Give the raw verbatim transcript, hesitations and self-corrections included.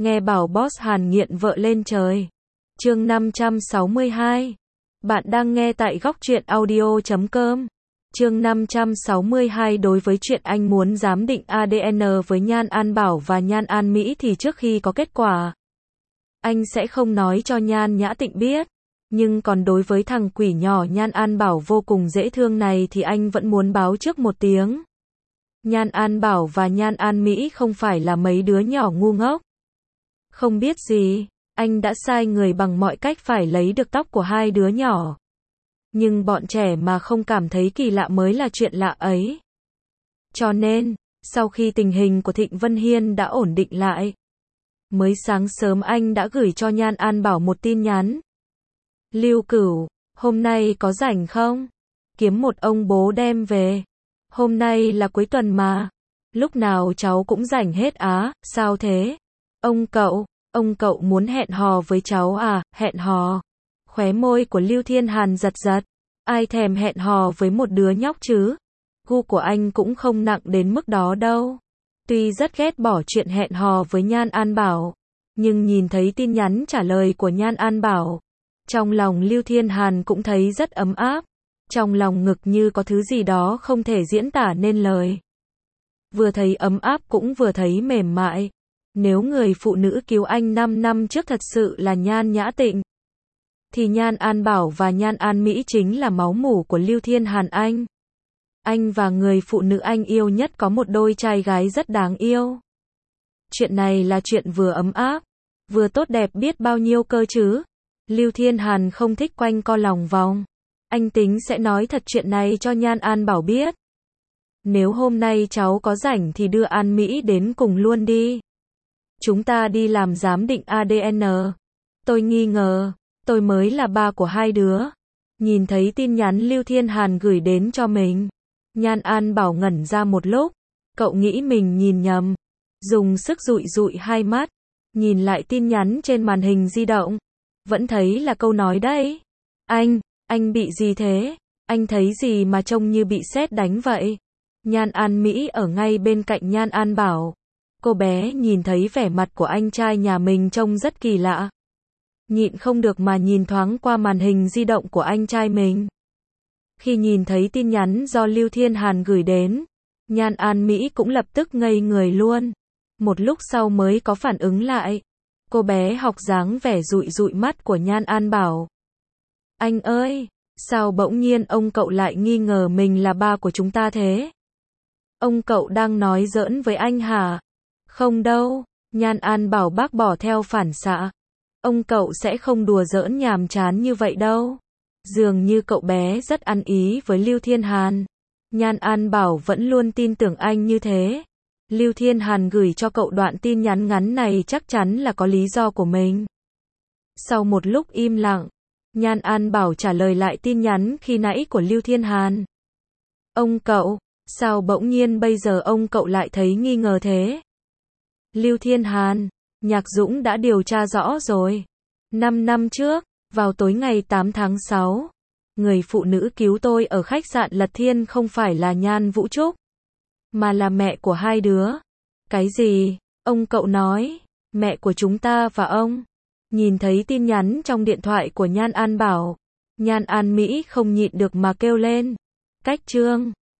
Nghe bảo boss Hàn nghiện vợ lên trời. Chương năm trăm sáu mươi hai. Bạn đang nghe tại góc truyện audio chấm com. Chương năm trăm sáu mươi hai. Đối với chuyện anh muốn giám định a đê en với Nhan An Bảo và Nhan An Mỹ thì trước khi có kết quả, anh sẽ không nói cho Nhan Nhã Tịnh biết. Nhưng còn đối với thằng quỷ nhỏ Nhan An Bảo vô cùng dễ thương này thì anh vẫn muốn báo trước một tiếng. Nhan An Bảo và Nhan An Mỹ không phải là mấy đứa nhỏ ngu ngốc. Không biết gì, anh đã sai người bằng mọi cách phải lấy được tóc của hai đứa nhỏ. Nhưng bọn trẻ mà không cảm thấy kỳ lạ mới là chuyện lạ ấy. Cho nên, sau khi tình hình của Thịnh Vân Hiên đã ổn định lại, mới sáng sớm anh đã gửi cho Nhan An Bảo một tin nhắn. Lưu Cửu, hôm nay có rảnh không? Kiếm một ông bố đem về. Hôm nay là cuối tuần mà. Lúc nào cháu cũng rảnh hết á, sao thế? Ông cậu, ông cậu muốn hẹn hò với cháu à, hẹn hò. Khóe môi của Lưu Thiên Hàn giật giật. Ai thèm hẹn hò với một đứa nhóc chứ? Gu của anh cũng không nặng đến mức đó đâu. Tuy rất ghét bỏ chuyện hẹn hò với Nhan An Bảo, nhưng nhìn thấy tin nhắn trả lời của Nhan An Bảo, trong lòng Lưu Thiên Hàn cũng thấy rất ấm áp. Trong lòng ngực như có thứ gì đó không thể diễn tả nên lời. Vừa thấy ấm áp cũng vừa thấy mềm mại. Nếu người phụ nữ cứu anh năm năm trước thật sự là Nhan Nhã Tịnh, thì Nhan An Bảo và Nhan An Mỹ chính là máu mủ của Lưu Thiên Hàn anh. Anh và người phụ nữ anh yêu nhất có một đôi trai gái rất đáng yêu. Chuyện này là chuyện vừa ấm áp, vừa tốt đẹp biết bao nhiêu cơ chứ. Lưu Thiên Hàn không thích quanh co lòng vòng. Anh tính sẽ nói thật chuyện này cho Nhan An Bảo biết. Nếu hôm nay cháu có rảnh thì đưa An Mỹ đến cùng luôn đi. Chúng ta đi làm giám định a đê en. Tôi nghi ngờ, tôi mới là ba của hai đứa. Nhìn thấy tin nhắn Lưu Thiên Hàn gửi đến cho mình, Nhan An Bảo ngẩn ra một lúc. Cậu nghĩ mình nhìn nhầm. Dùng sức dụi dụi hai mắt, nhìn lại tin nhắn trên màn hình di động. Vẫn thấy là câu nói đấy. Anh, anh bị gì thế? Anh thấy gì mà trông như bị sét đánh vậy? Nhan An Mỹ ở ngay bên cạnh Nhan An Bảo. Cô bé nhìn thấy vẻ mặt của anh trai nhà mình trông rất kỳ lạ. Nhịn không được mà nhìn thoáng qua màn hình di động của anh trai mình. Khi nhìn thấy tin nhắn do Lưu Thiên Hàn gửi đến, Nhan An Mỹ cũng lập tức ngây người luôn. Một lúc sau mới có phản ứng lại. Cô bé học dáng vẻ dụi dụi mắt của Nhan An Bảo. Anh ơi, sao bỗng nhiên ông cậu lại nghi ngờ mình là ba của chúng ta thế? Ông cậu đang nói giỡn với anh hả? Không đâu, Nhan An Bảo bác bỏ theo phản xạ. Ông cậu sẽ không đùa giỡn nhàm chán như vậy đâu. Dường như cậu bé rất ăn ý với Lưu Thiên Hàn. Nhan An Bảo vẫn luôn tin tưởng anh như thế. Lưu Thiên Hàn gửi cho cậu đoạn tin nhắn ngắn này chắc chắn là có lý do của mình. Sau một lúc im lặng, Nhan An Bảo trả lời lại tin nhắn khi nãy của Lưu Thiên Hàn. Ông cậu, sao bỗng nhiên bây giờ ông cậu lại thấy nghi ngờ thế? Lưu Thiên Hàn, Nhạc Dũng đã điều tra rõ rồi. Năm năm trước, vào tối ngày tám tháng sáu, người phụ nữ cứu tôi ở khách sạn Lật Thiên không phải là Nhan Vũ Trúc, mà là mẹ của hai đứa. Cái gì? Ông cậu nói, mẹ của chúng ta và ông. Nhìn thấy tin nhắn trong điện thoại của Nhan An Bảo, Nhan An Mỹ không nhịn được mà kêu lên. Cách chương